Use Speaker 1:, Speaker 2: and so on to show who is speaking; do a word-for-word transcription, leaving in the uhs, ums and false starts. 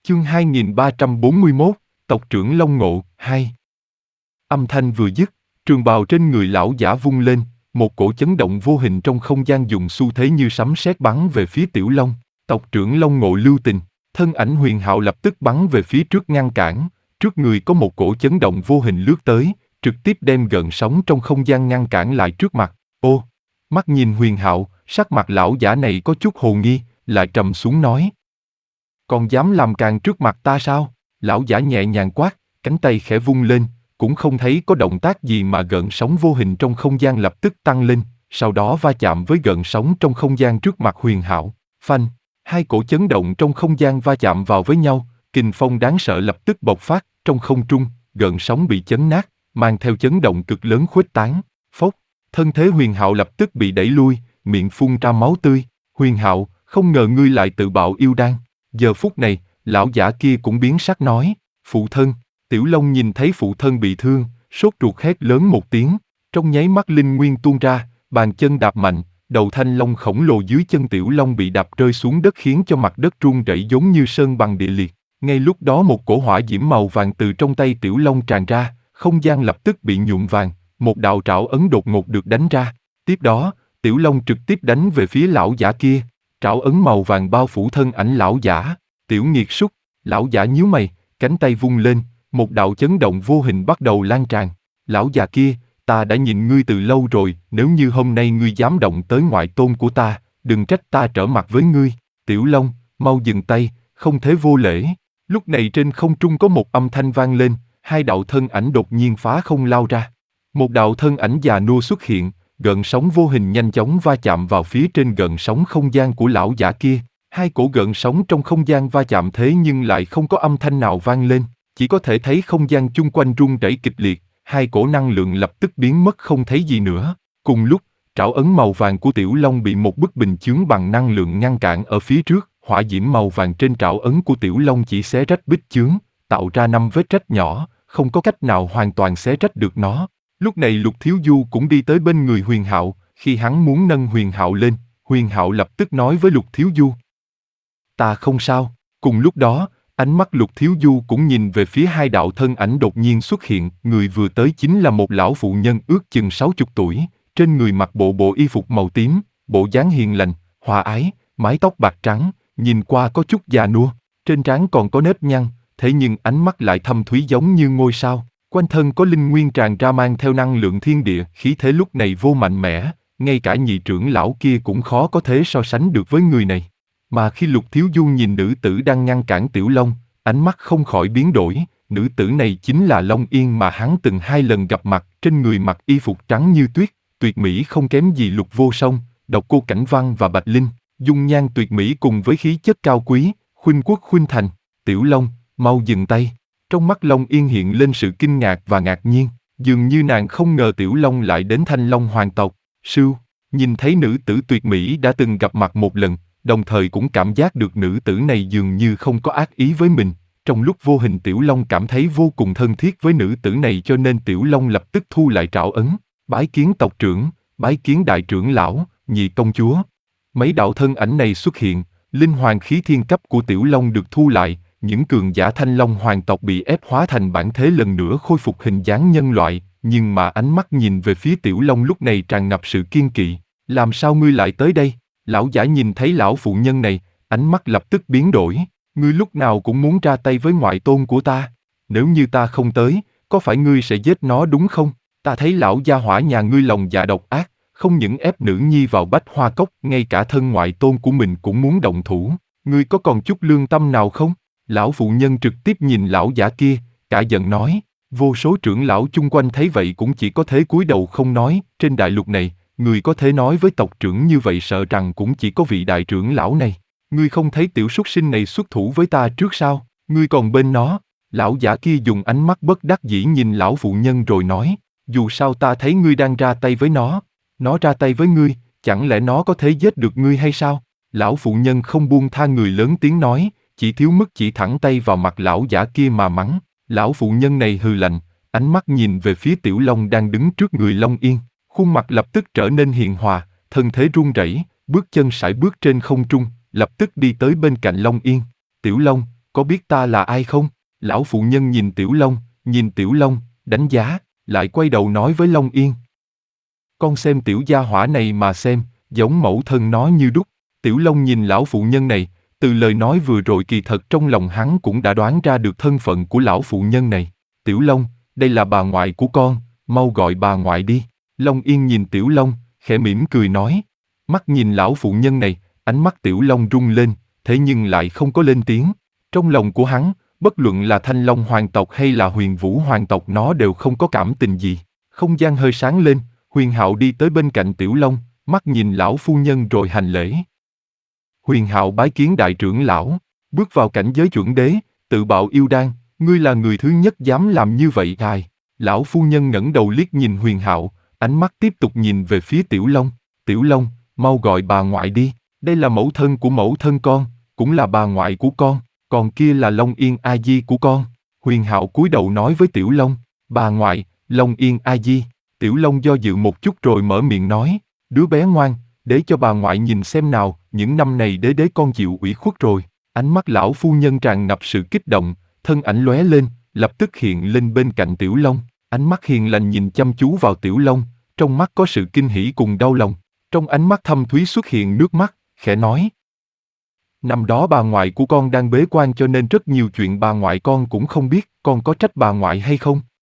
Speaker 1: Chương hai nghìn ba trăm bốn mươi mốt, Tộc trưởng Long Ngộ, hai. Âm thanh vừa dứt, trường bào trên người lão giả vung lên, một cổ chấn động vô hình trong không gian dùng xu thế như sấm sét bắn về phía Tiểu Long. Tộc trưởng Long Ngộ lưu tình, thân ảnh huyền hạo lập tức bắn về phía trước ngăn cản, trước người có một cổ chấn động vô hình lướt tới, trực tiếp đem gợn sóng trong không gian ngăn cản lại trước mặt. Ô, mắt nhìn huyền hạo, sắc mặt lão giả này có chút hồ nghi, lại trầm xuống nói. Còn dám làm càn trước mặt ta sao? Lão giả nhẹ nhàng quát, cánh tay khẽ vung lên, cũng không thấy có động tác gì mà gợn sóng vô hình trong không gian lập tức tăng lên, sau đó va chạm với gợn sóng trong không gian trước mặt huyền hạo. Phanh, hai cổ chấn động trong không gian va chạm vào với nhau, kình phong đáng sợ lập tức bộc phát, trong không trung, gợn sóng bị chấn nát, mang theo chấn động cực lớn khuếch tán. Phốc, thân thế huyền hạo lập tức bị đẩy lui, miệng phun ra máu tươi. Huyền hạo, không ngờ ngươi lại tự bạo yêu đan. Giờ phút này, lão giả kia cũng biến sắc nói, phụ thân. Tiểu Long nhìn thấy phụ thân bị thương, sốt ruột hét lớn một tiếng, trong nháy mắt linh nguyên tuôn ra, bàn chân đạp mạnh, đầu thanh long khổng lồ dưới chân Tiểu Long bị đạp rơi xuống đất khiến cho mặt đất rung rẩy giống như sơn bằng địa liệt. Ngay lúc đó một cổ hỏa diễm màu vàng từ trong tay Tiểu Long tràn ra, không gian lập tức bị nhuộm vàng, một đạo trảo ấn đột ngột được đánh ra. Tiếp đó, Tiểu Long trực tiếp đánh về phía lão giả kia, trảo ấn màu vàng bao phủ thân ảnh lão giả. Tiểu nghiệt súc, lão giả nhíu mày, cánh tay vung lên, một đạo chấn động vô hình bắt đầu lan tràn. Lão già kia, ta đã nhìn ngươi từ lâu rồi, nếu như hôm nay ngươi dám động tới ngoại tôn của ta, đừng trách ta trở mặt với ngươi. Tiểu Long, mau dừng tay, không thế vô lễ. Lúc này trên không trung có một âm thanh vang lên, hai đạo thân ảnh đột nhiên phá không lao ra. Một đạo thân ảnh già nua xuất hiện, gợn sóng vô hình nhanh chóng va chạm vào phía trên gợn sóng không gian của lão giả kia. Hai cổ gợn sóng trong không gian va chạm thế nhưng lại không có âm thanh nào vang lên, chỉ có thể thấy không gian chung quanh rung rẩy kịch liệt, hai cổ năng lượng lập tức biến mất không thấy gì nữa. Cùng lúc, trảo ấn màu vàng của Tiểu Long bị một bức bình chướng bằng năng lượng ngăn cản ở phía trước, hỏa diễm màu vàng trên trảo ấn của Tiểu Long chỉ xé rách bích chướng, tạo ra năm vết rách nhỏ, không có cách nào hoàn toàn xé rách được nó. Lúc này Lục Thiếu Du cũng đi tới bên người Huyền Hạo, khi hắn muốn nâng Huyền Hạo lên, Huyền Hạo lập tức nói với Lục Thiếu Du. Ta không sao. Cùng lúc đó, ánh mắt Lục Thiếu Du cũng nhìn về phía hai đạo thân ảnh đột nhiên xuất hiện, người vừa tới chính là một lão phụ nhân ước chừng sáu chục tuổi, trên người mặc bộ bộ y phục màu tím, bộ dáng hiền lành, hòa ái, mái tóc bạc trắng, nhìn qua có chút già nua, trên trán còn có nếp nhăn, thế nhưng ánh mắt lại thâm thúy giống như ngôi sao, quanh thân có linh nguyên tràn ra mang theo năng lượng thiên địa, khí thế lúc này vô mạnh mẽ, ngay cả nhị trưởng lão kia cũng khó có thể so sánh được với người này. Mà khi Lục Thiếu Du nhìn nữ tử đang ngăn cản Tiểu Long, ánh mắt không khỏi biến đổi, nữ tử này chính là Long Yên mà hắn từng hai lần gặp mặt, trên người mặc y phục trắng như tuyết, tuyệt mỹ không kém gì Lục Vô Song, Độc Cô Cảnh Văn và Bạch Linh, dung nhan tuyệt mỹ cùng với khí chất cao quý, khuynh quốc khuynh thành. Tiểu Long, mau dừng tay. Trong mắt Long Yên hiện lên sự kinh ngạc và ngạc nhiên, dường như nàng không ngờ Tiểu Long lại đến Thanh Long hoàng tộc. Sưu, nhìn thấy nữ tử tuyệt mỹ đã từng gặp mặt một lần, đồng thời cũng cảm giác được nữ tử này dường như không có ác ý với mình. Trong lúc vô hình Tiểu Long cảm thấy vô cùng thân thiết với nữ tử này cho nên Tiểu Long lập tức thu lại trảo ấn, bái kiến tộc trưởng, bái kiến đại trưởng lão, nhị công chúa. Mấy đạo thân ảnh này xuất hiện, linh hoàng khí thiên cấp của Tiểu Long được thu lại, những cường giả Thanh Long hoàng tộc bị ép hóa thành bản thể lần nữa khôi phục hình dáng nhân loại, nhưng mà ánh mắt nhìn về phía Tiểu Long lúc này tràn ngập sự kiên kỵ. Làm sao ngươi lại tới đây? Lão giả nhìn thấy lão phụ nhân này, ánh mắt lập tức biến đổi. Ngươi lúc nào cũng muốn ra tay với ngoại tôn của ta. Nếu như ta không tới, có phải ngươi sẽ giết nó đúng không? Ta thấy lão gia hỏa nhà ngươi lòng dạ độc ác, không những ép nữ nhi vào bách hoa cốc, ngay cả thân ngoại tôn của mình cũng muốn động thủ. Ngươi có còn chút lương tâm nào không? Lão phụ nhân trực tiếp nhìn lão giả kia, cả giận nói. Vô số trưởng lão chung quanh thấy vậy cũng chỉ có thế cúi đầu không nói. Trên đại lục này, người có thể nói với tộc trưởng như vậy sợ rằng cũng chỉ có vị đại trưởng lão này. Ngươi không thấy tiểu súc sinh này xuất thủ với ta trước sao? Ngươi còn bên nó. Lão giả kia dùng ánh mắt bất đắc dĩ nhìn lão phụ nhân rồi nói. Dù sao ta thấy ngươi đang ra tay với nó. Nó ra tay với ngươi, chẳng lẽ nó có thể giết được ngươi hay sao? Lão phụ nhân không buông tha người lớn tiếng nói, chỉ thiếu mức chỉ thẳng tay vào mặt lão giả kia mà mắng. Lão phụ nhân này hừ lạnh, ánh mắt nhìn về phía Tiểu Long đang đứng trước người Long Yên. Khuôn mặt lập tức trở nên hiền hòa, thân thế run rẩy, bước chân sải bước trên không trung, lập tức đi tới bên cạnh Long Yên. Tiểu Long, có biết ta là ai không? Lão phụ nhân nhìn Tiểu Long, nhìn Tiểu Long, đánh giá, lại quay đầu nói với Long Yên. Con xem tiểu gia hỏa này mà xem, giống mẫu thân nó như đúc. Tiểu Long nhìn lão phụ nhân này, từ lời nói vừa rồi kỳ thật trong lòng hắn cũng đã đoán ra được thân phận của lão phụ nhân này. Tiểu Long, đây là bà ngoại của con, mau gọi bà ngoại đi. Long Yên nhìn Tiểu Long, khẽ mỉm cười nói. Mắt nhìn lão phụ nhân này, ánh mắt Tiểu Long rung lên, thế nhưng lại không có lên tiếng. Trong lòng của hắn, bất luận là Thanh Long hoàng tộc hay là Huyền Vũ hoàng tộc nó đều không có cảm tình gì. Không gian hơi sáng lên, Huyền Hạo đi tới bên cạnh Tiểu Long, mắt nhìn lão phu nhân rồi hành lễ. Huyền Hạo bái kiến đại trưởng lão, bước vào cảnh giới chuẩn đế, tự bạo yêu đan, ngươi là người thứ nhất dám làm như vậy thài. Lão phu nhân ngẩng đầu liếc nhìn Huyền Hạo, ánh mắt tiếp tục nhìn về phía Tiểu Long. Tiểu Long, mau gọi bà ngoại đi, đây là mẫu thân của mẫu thân con, cũng là bà ngoại của con, còn kia là Long Yên A Di của con. Huyền Hạo cúi đầu nói với Tiểu Long, bà ngoại, Long Yên A Di. Tiểu Long do dự một chút rồi mở miệng nói, đứa bé ngoan, để cho bà ngoại nhìn xem nào, những năm này đế đế con chịu ủy khuất rồi. Ánh mắt lão phu nhân tràn ngập sự kích động, thân ảnh lóe lên, lập tức hiện lên bên cạnh Tiểu Long, ánh mắt hiền lành nhìn chăm chú vào Tiểu Long, trong mắt có sự kinh hỉ cùng đau lòng, trong ánh mắt thâm thúy xuất hiện nước mắt, khẽ nói. Năm đó bà ngoại của con đang bế quan cho nên rất nhiều chuyện bà ngoại con cũng không biết, con có trách bà ngoại hay không?